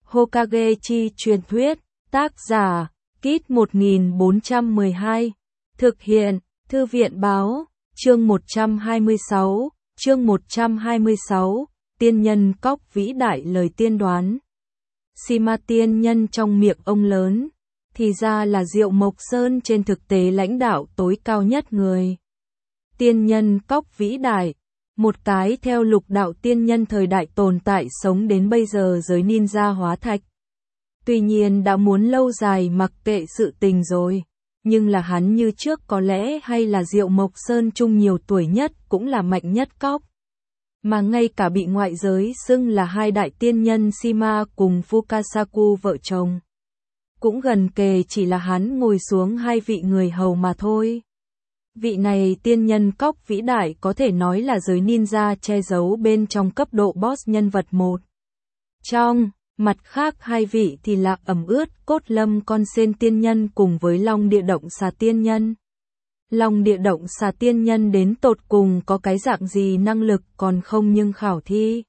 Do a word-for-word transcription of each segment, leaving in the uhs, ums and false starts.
Hokage chi truyền thuyết, tác giả, Kit một nghìn bốn trăm mười hai, thực hiện, Thư viện báo, chương một trăm hai mươi sáu, chương một trăm hai mươi sáu, tiên nhân cóc vĩ đại lời tiên đoán. Sima tiên nhân trong miệng ông lớn, thì ra là Diệu Mộc Sơn trên thực tế lãnh đạo tối cao nhất người. Tiên nhân cóc vĩ đại, một cái theo lục đạo tiên nhân thời đại tồn tại sống đến bây giờ giới ninja hóa thạch. Tuy nhiên đã muốn lâu dài mặc kệ sự tình rồi, nhưng là hắn như trước có lẽ hay là Diệu Mộc Sơn chung nhiều tuổi nhất cũng là mạnh nhất cóc. Mà ngay cả bị ngoại giới xưng là hai đại tiên nhân Sima cùng Fukasaku vợ chồng. Cũng gần kề chỉ là hắn ngồi xuống hai vị người hầu mà thôi. Vị này tiên nhân cóc vĩ đại có thể nói là giới ninja che giấu bên trong cấp độ boss nhân vật một. Trong, mặt khác hai vị thì là ẩm ướt cốt lâm con sen tiên nhân cùng với long địa động xà tiên nhân. Long địa động xà tiên nhân đến tột cùng có cái dạng gì năng lực còn không nhưng khảo thi.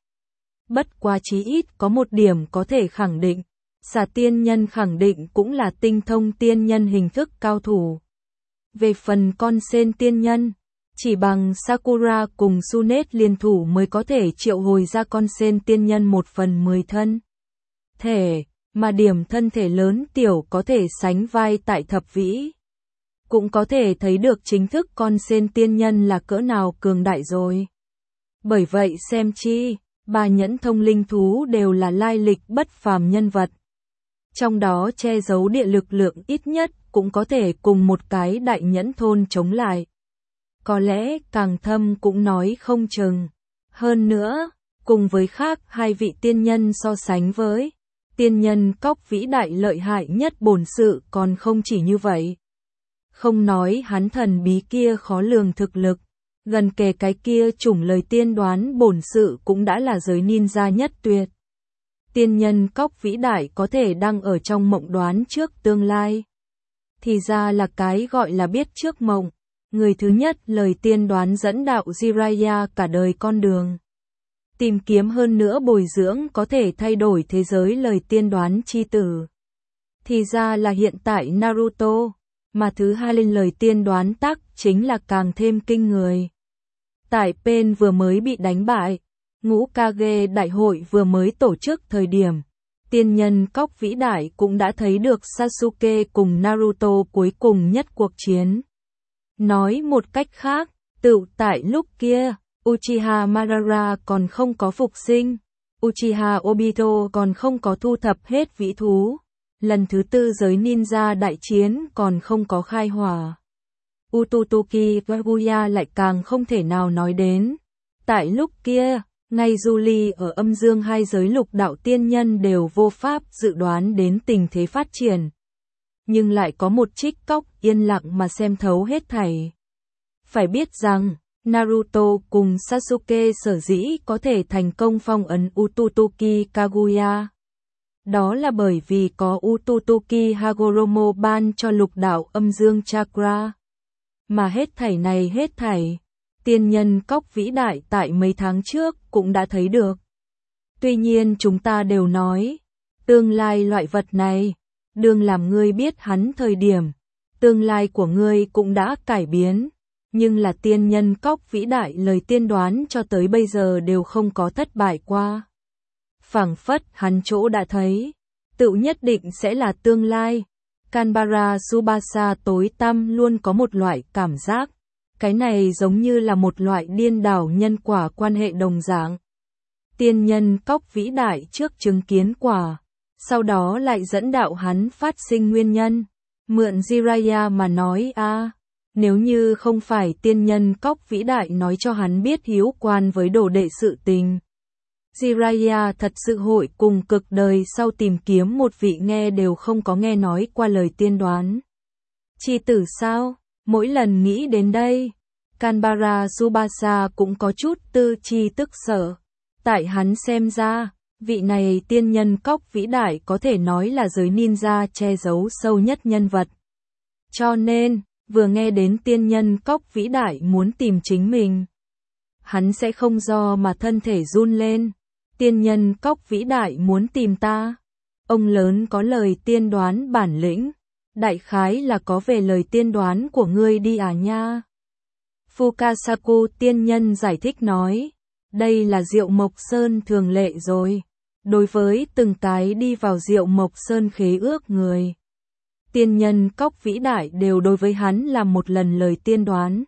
Bất quá chí ít có một điểm có thể khẳng định, xà tiên nhân khẳng định cũng là tinh thông tiên nhân hình thức cao thủ. Về phần con sen tiên nhân, chỉ bằng Sakura cùng Sunet liên thủ mới có thể triệu hồi ra con sen tiên nhân một phần mười thân thể, mà điểm thân thể lớn tiểu có thể sánh vai tại thập vĩ. Cũng có thể thấy được chính thức con sen tiên nhân là cỡ nào cường đại rồi. Bởi vậy xem chi, ba nhẫn thông linh thú đều là lai lịch bất phàm nhân vật. Trong đó che giấu địa lực lượng ít nhất cũng có thể cùng một cái đại nhẫn thôn chống lại. Có lẽ càng thâm cũng nói không chừng. Hơn nữa, cùng với khác hai vị tiên nhân so sánh với, tiên nhân cóc vĩ đại lợi hại nhất bổn sự còn không chỉ như vậy. Không nói hắn thần bí kia khó lường thực lực, gần kề cái kia chủng lời tiên đoán bổn sự cũng đã là giới ninja nhất tuyệt. Tiên nhân cóc vĩ đại có thể đang ở trong mộng đoán trước tương lai. Thì ra là cái gọi là biết trước mộng. Người thứ nhất lời tiên đoán dẫn đạo Jiraiya cả đời con đường. Tìm kiếm hơn nữa bồi dưỡng có thể thay đổi thế giới lời tiên đoán chi tử. Thì ra là hiện tại Naruto. Mà thứ hai lên lời tiên đoán tắc chính là càng thêm kinh người. Tại Pain vừa mới bị đánh bại, ngũ Kage đại hội vừa mới tổ chức thời điểm, tiên nhân cóc vĩ đại cũng đã thấy được Sasuke cùng Naruto cuối cùng nhất cuộc chiến. Nói một cách khác, tựu tại lúc kia, Uchiha Madara còn không có phục sinh, Uchiha Obito còn không có thu thập hết vĩ thú. Lần thứ tư giới ninja đại chiến còn không có khai hỏa. Ututuki Kaguya lại càng không thể nào nói đến. Tại lúc kia, ngay Julie ở âm dương hai giới lục đạo tiên nhân đều vô pháp dự đoán đến tình thế phát triển. Nhưng lại có một trích cóc yên lặng mà xem thấu hết thảy. Phải biết rằng, Naruto cùng Sasuke sở dĩ có thể thành công phong ấn Ututuki Kaguya. Đó là bởi vì có Ututuki Hagoromo ban cho lục đạo âm dương chakra. Mà hết thảy này hết thảy, tiên nhân cóc vĩ đại tại mấy tháng trước cũng đã thấy được. Tuy nhiên chúng ta đều nói, tương lai loại vật này, đừng làm ngươi biết hắn thời điểm, tương lai của ngươi cũng đã cải biến. Nhưng là tiên nhân cóc vĩ đại lời tiên đoán cho tới bây giờ đều không có thất bại qua. Phảng phất hắn chỗ đã thấy, tự nhất định sẽ là tương lai. Kanbara Tsubasa tối tăm luôn có một loại cảm giác, cái này giống như là một loại điên đảo nhân quả quan hệ đồng dạng. Tiên nhân cóc vĩ đại trước chứng kiến quả, sau đó lại dẫn đạo hắn phát sinh nguyên nhân. Mượn Jiraiya mà nói a, à, nếu như không phải tiên nhân cóc vĩ đại nói cho hắn biết hiếu quan với đồ đệ sự tình. Jiraiya thật sự hội cùng cực đời sau tìm kiếm một vị nghe đều không có nghe nói qua lời tiên đoán. Chi tử sao? Mỗi lần nghĩ đến đây, Kanbara Tsubasa cũng có chút tư chi tức sợ. Tại hắn xem ra, vị này tiên nhân cóc vĩ đại có thể nói là giới ninja che giấu sâu nhất nhân vật. Cho nên, vừa nghe đến tiên nhân cóc vĩ đại muốn tìm chính mình, hắn sẽ không do mà thân thể run lên. Tiên nhân cóc vĩ đại muốn tìm ta. ông lớn có lời tiên đoán bản lĩnh, đại khái là có về lời tiên đoán của ngươi đi à nha. Fukasaku tiên nhân giải thích nói, đây là Diệu Mộc Sơn thường lệ rồi, đối với từng cái đi vào Diệu Mộc Sơn khế ước người. Tiên nhân cóc vĩ đại đều đối với hắn làm một lần lời tiên đoán.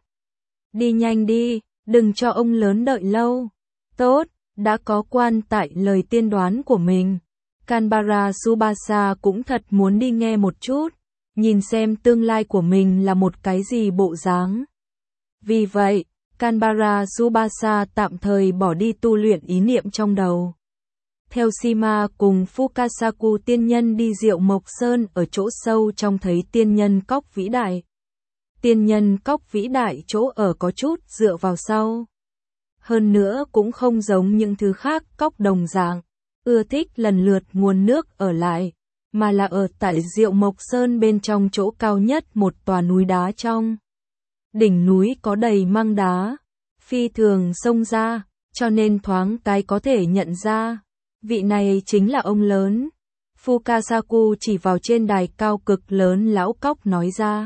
Đi nhanh đi, đừng cho ông lớn đợi lâu. Tốt, đã có quan tại lời tiên đoán của mình. Kanbara Tsubasa cũng thật muốn đi nghe một chút, nhìn xem tương lai của mình là một cái gì bộ dáng. Vì vậy, Kanbara Tsubasa tạm thời bỏ đi tu luyện ý niệm trong đầu. Theo Shima cùng Fukasaku tiên nhân đi Diệu Mộc Sơn ở chỗ sâu trong thấy tiên nhân cóc vĩ đại. Tiên nhân cóc vĩ đại chỗ ở có chút dựa vào sau. Hơn nữa cũng không giống những thứ khác cóc đồng dạng, ưa thích lần lượt nguồn nước ở lại, mà là ở tại Diệu Mộc Sơn bên trong chỗ cao nhất một tòa núi đá trong. Đỉnh núi có đầy măng đá, phi thường xông ra, cho nên thoáng cái có thể nhận ra. Vị này chính là ông lớn. Fukasaku chỉ vào trên đài cao cực lớn lão cóc nói ra.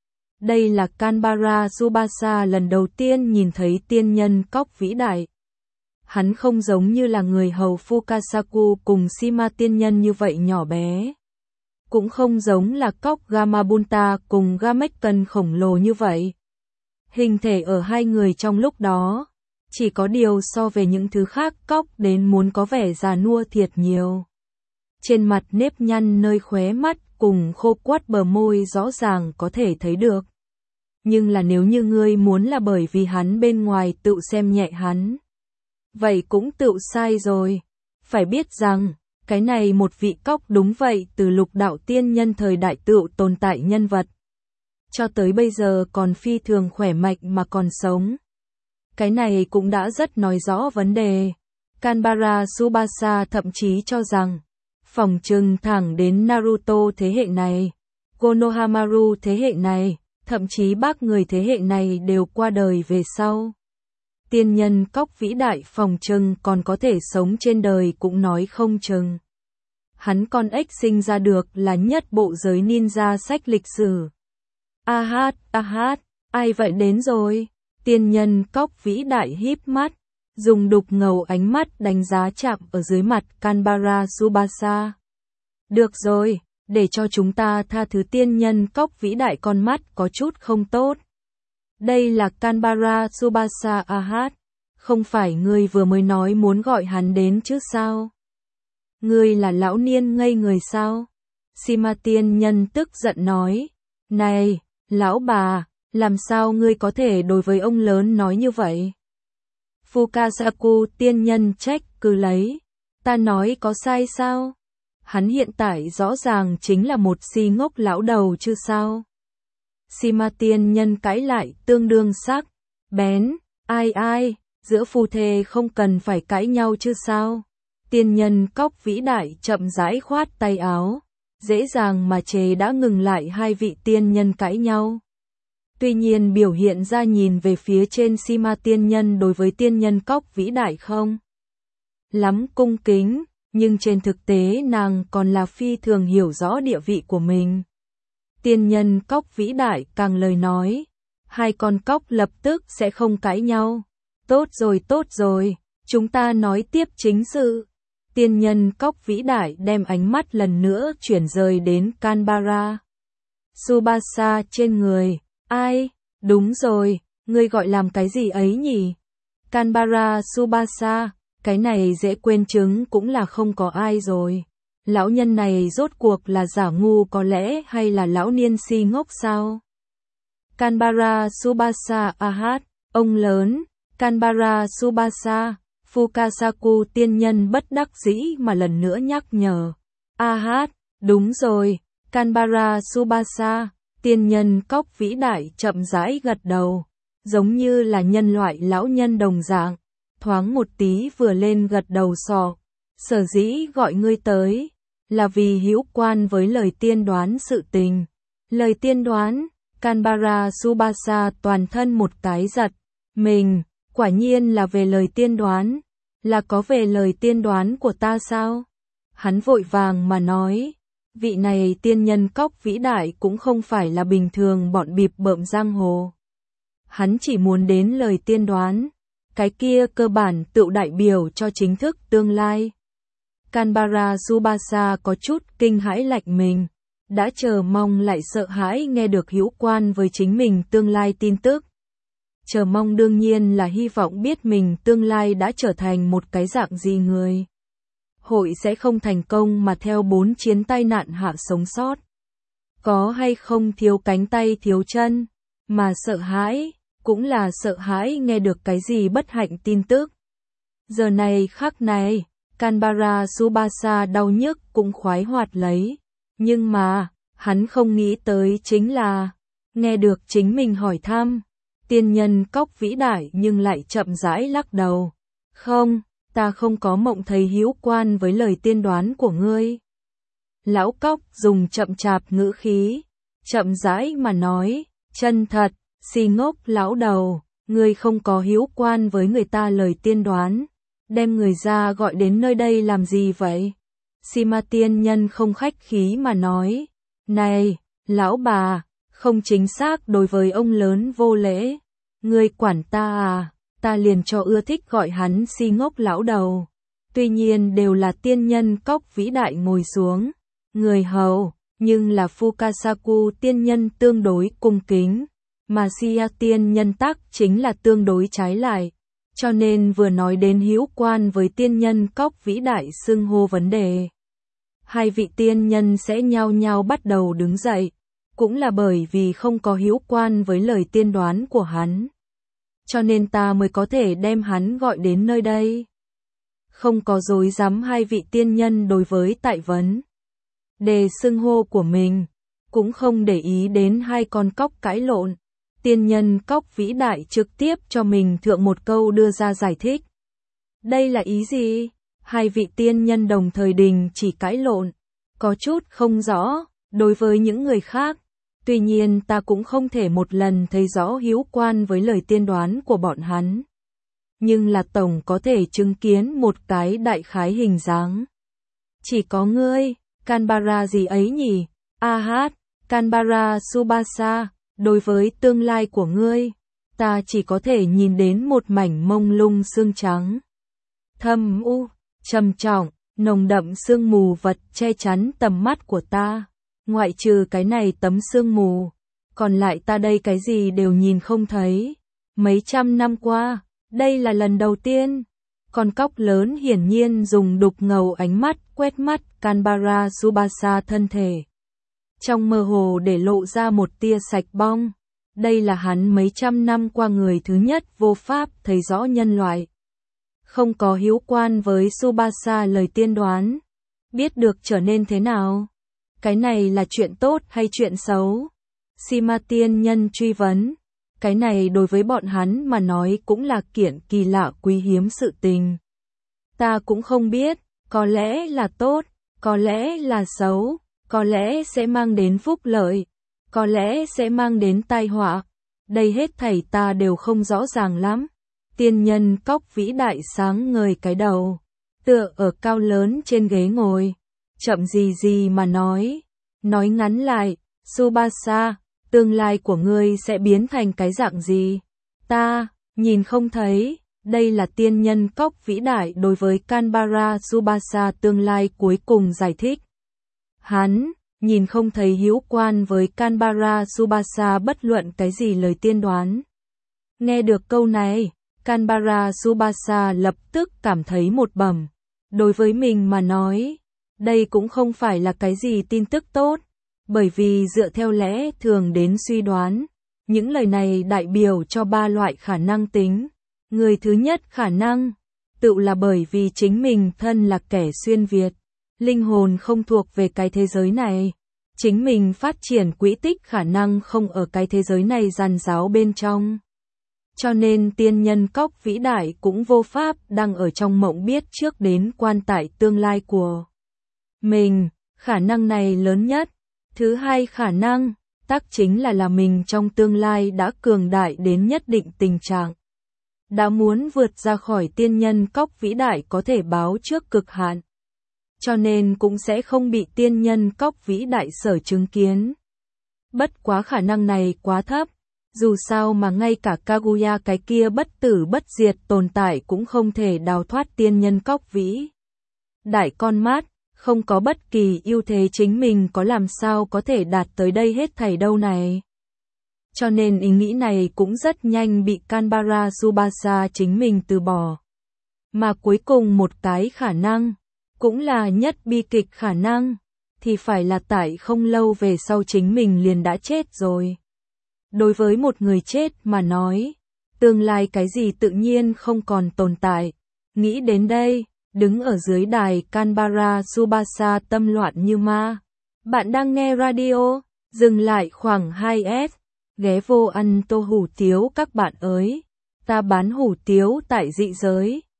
Đây là Kanbara Tsubasa lần đầu tiên nhìn thấy tiên nhân cóc vĩ đại. Hắn không giống như là người hầu Fukasaku cùng Shima tiên nhân như vậy nhỏ bé. Cũng không giống là cóc Gamabunta cùng Gamekken khổng lồ như vậy. Hình thể ở hai người trong lúc đó, chỉ có điều so về những thứ khác cóc đến muốn có vẻ già nua thiệt nhiều. Trên mặt nếp nhăn nơi khóe mắt cùng khô quắt bờ môi rõ ràng có thể thấy được. Nhưng là nếu như ngươi muốn là bởi vì hắn bên ngoài tự xem nhẹ hắn, vậy cũng tự sai rồi. Phải biết rằng, cái này một vị cóc đúng vậy từ lục đạo tiên nhân thời đại tự tồn tại nhân vật. Cho tới bây giờ còn phi thường khỏe mạnh mà còn sống. Cái này cũng đã rất nói rõ vấn đề. Kanbara Tsubasa thậm chí cho rằng, phỏng chừng thẳng đến Naruto thế hệ này, Konohamaru thế hệ này, thậm chí bác người thế hệ này đều qua đời về sau. Tiên nhân cóc vĩ đại phỏng chừng còn có thể sống trên đời cũng nói không chừng. Hắn con ếch sinh ra được là nhất bộ giới ninja sách lịch sử. A hát, a hát, ai vậy đến rồi? Tiên nhân cóc vĩ đại híp mắt, dùng đục ngầu ánh mắt đánh giá chạm ở dưới mặt Kanbara Tsubasa. Được rồi, để cho chúng ta tha thứ tiên nhân cóc vĩ đại con mắt có chút không tốt. Đây là Kanbara Tsubasa a hát, không phải ngươi vừa mới nói muốn gọi hắn đến chứ sao? Ngươi là lão niên ngây người sao? Shima tiên nhân tức giận nói, này, lão bà, làm sao ngươi có thể đối với ông lớn nói như vậy? Fukasaku tiên nhân trách cứ lấy, ta nói có sai sao? Hắn hiện tại rõ ràng chính là một si ngốc lão đầu chứ sao? Shima tiên nhân cãi lại tương đương sắc, bén, ai ai, giữa phu thê không cần phải cãi nhau chứ sao? Tiên nhân cóc vĩ đại chậm rãi khoát tay áo, dễ dàng mà chế đã ngừng lại hai vị tiên nhân cãi nhau. Tuy nhiên biểu hiện ra nhìn về phía trên Shima tiên nhân đối với tiên nhân cóc vĩ đại không lắm cung kính, nhưng trên thực tế nàng còn là phi thường hiểu rõ địa vị của mình. Tiên nhân cóc vĩ đại càng lời nói, hai con cóc lập tức sẽ không cãi nhau. Tốt rồi tốt rồi, chúng ta nói tiếp chính sự. Tiên nhân cóc vĩ đại đem ánh mắt lần nữa chuyển rời đến Kanbara Tsubasa trên người. Ai, đúng rồi, ngươi gọi làm cái gì ấy nhỉ? Kanbara Tsubasa, cái này dễ quên chứng cũng là không có ai rồi. Lão nhân này rốt cuộc là giả ngu có lẽ hay là lão niên si ngốc sao? Kanbara Tsubasa a hát, ông lớn, Kanbara Tsubasa, Fukasaku tiên nhân bất đắc dĩ mà lần nữa nhắc nhở. A hát, đúng rồi, Kanbara Tsubasa, tiên nhân cóc vĩ đại chậm rãi gật đầu, giống như là nhân loại lão nhân đồng dạng, thoáng một tí vừa lên gật đầu sò. Sở dĩ gọi ngươi tới, là vì hữu quan với lời tiên đoán sự tình. Lời tiên đoán, Kanbara Tsubasa toàn thân một cái giật mình, quả nhiên là về lời tiên đoán, là có về lời tiên đoán của ta sao? Hắn vội vàng mà nói, vị này tiên nhân cóc vĩ đại cũng không phải là bình thường bọn bịp bợm giang hồ. Hắn chỉ muốn đến lời tiên đoán, cái kia cơ bản tự đại biểu cho chính thức tương lai. Canberra Tsubasa có chút kinh hãi lạch mình, đã chờ mong lại sợ hãi nghe được hữu quan với chính mình tương lai tin tức. Chờ mong đương nhiên là hy vọng biết mình tương lai đã trở thành một cái dạng gì người. Hội sẽ không thành công mà theo bốn chiến tai nạn hạ sống sót. Có hay không thiếu cánh tay thiếu chân, mà sợ hãi, cũng là sợ hãi nghe được cái gì bất hạnh tin tức. Giờ này khắc này, Canberra Tsubasa đau nhức cũng khoái hoạt lấy. Nhưng mà, hắn không nghĩ tới chính là, nghe được chính mình hỏi thăm, tiên nhân cóc vĩ đại nhưng lại chậm rãi lắc đầu. Không, ta không có mộng thấy hữu quan với lời tiên đoán của ngươi. Lão cóc dùng chậm chạp ngữ khí, chậm rãi mà nói, chân thật, si ngốc lão đầu, ngươi không có hữu quan với người ta lời tiên đoán, đem người ra gọi đến nơi đây làm gì vậy? Sima tiên nhân không khách khí mà nói, này, lão bà, không chính xác đối với ông lớn vô lễ, ngươi quản ta à, ta liền cho ưa thích gọi hắn si ngốc lão đầu. Tuy nhiên đều là tiên nhân cóc vĩ đại ngồi xuống, người hầu, nhưng là Fukasaku tiên nhân tương đối cung kính, mà Sia tiên nhân tắc chính là tương đối trái lại. Cho nên vừa nói đến hữu quan với tiên nhân cóc vĩ đại xưng hô vấn đề, hai vị tiên nhân sẽ nhao nhao bắt đầu đứng dậy, cũng là bởi vì không có hữu quan với lời tiên đoán của hắn. Cho nên ta mới có thể đem hắn gọi đến nơi đây. Không có dối dám hai vị tiên nhân đối với tại vấn đề xưng hô của mình, cũng không để ý đến hai con cóc cãi lộn. Tiên nhân cóc vĩ đại trực tiếp cho mình thượng một câu đưa ra giải thích. Đây là ý gì? Hai vị tiên nhân đồng thời đình chỉ cãi lộn, có chút không rõ, đối với những người khác. Tuy nhiên ta cũng không thể một lần thấy rõ hữu quan với lời tiên đoán của bọn hắn. Nhưng là tổng có thể chứng kiến một cái đại khái hình dáng. Chỉ có ngươi, Canberra gì ấy nhỉ? A hát, Canberra Tsubasa, đối với tương lai của ngươi, ta chỉ có thể nhìn đến một mảnh mông lung sương trắng. Thâm u, trầm trọng, nồng đậm sương mù vật che chắn tầm mắt của ta. Ngoại trừ cái này tấm sương mù, còn lại ta đây cái gì đều nhìn không thấy. Mấy trăm năm qua, đây là lần đầu tiên. Con cóc lớn hiển nhiên dùng đục ngầu ánh mắt quét mắt Canberra Tsubasa thân thể. Trong mơ hồ để lộ ra một tia sạch bong. Đây là hắn mấy trăm năm qua người thứ nhất vô pháp thấy rõ nhân loại. Không có hữu quan với Tsubasa lời tiên đoán. Biết được trở nên thế nào? Cái này là chuyện tốt hay chuyện xấu? Sima tiên nhân truy vấn. Cái này đối với bọn hắn mà nói cũng là kiện kỳ lạ quý hiếm sự tình. Ta cũng không biết, có lẽ là tốt, có lẽ là xấu, có lẽ sẽ mang đến phúc lợi, có lẽ sẽ mang đến tai họa. Đây hết thảy ta đều không rõ ràng lắm. Tiên nhân cóc vĩ đại sáng ngời cái đầu, tựa ở cao lớn trên ghế ngồi, chậm gì gì mà nói, nói ngắn lại, Tsubasa, tương lai của ngươi sẽ biến thành cái dạng gì? Ta, nhìn không thấy, đây là tiên nhân cóc vĩ đại đối với Canberra Tsubasa tương lai cuối cùng giải thích. Hắn, nhìn không thấy hữu quan với Canberra Tsubasa bất luận cái gì lời tiên đoán. Nghe được câu này, Canberra Tsubasa lập tức cảm thấy một bẩm. Đối với mình mà nói, đây cũng không phải là cái gì tin tức tốt, bởi vì dựa theo lẽ thường đến suy đoán, những lời này đại biểu cho ba loại khả năng tính. Người thứ nhất khả năng, tự là bởi vì chính mình thân là kẻ xuyên Việt, linh hồn không thuộc về cái thế giới này, chính mình phát triển quỹ tích khả năng không ở cái thế giới này giàn giáo bên trong. Cho nên tiên nhân cóc vĩ đại cũng vô pháp đang ở trong mộng biết trước đến quan tại tương lai của mình, khả năng này lớn nhất. Thứ hai khả năng, tác chính là là mình trong tương lai đã cường đại đến nhất định tình trạng. Đã muốn vượt ra khỏi tiên nhân cóc vĩ đại có thể báo trước cực hạn. cho nên cũng sẽ không bị tiên nhân cóc vĩ đại sở chứng kiến. Bất quá khả năng này quá thấp, dù sao mà ngay cả Kaguya cái kia bất tử bất diệt tồn tại cũng không thể đào thoát tiên nhân cóc vĩ đại con mắt, không có bất kỳ ưu thế chính mình có làm sao có thể đạt tới đây hết thảy đâu này. Cho nên ý nghĩ này cũng rất nhanh bị Kanbara Tsubasa chính mình từ bỏ. Mà cuối cùng một cái khả năng, cũng là nhất bi kịch khả năng, thì phải là tại không lâu về sau chính mình liền đã chết rồi. Đối với một người chết mà nói, tương lai cái gì tự nhiên không còn tồn tại. Nghĩ đến đây, đứng ở dưới đài Kanbara Tsubasa tâm loạn như ma. Bạn đang nghe radio, dừng lại khoảng hai phút, ghé vô ăn tô hủ tiếu các bạn ơi. Ta bán hủ tiếu tại dị giới.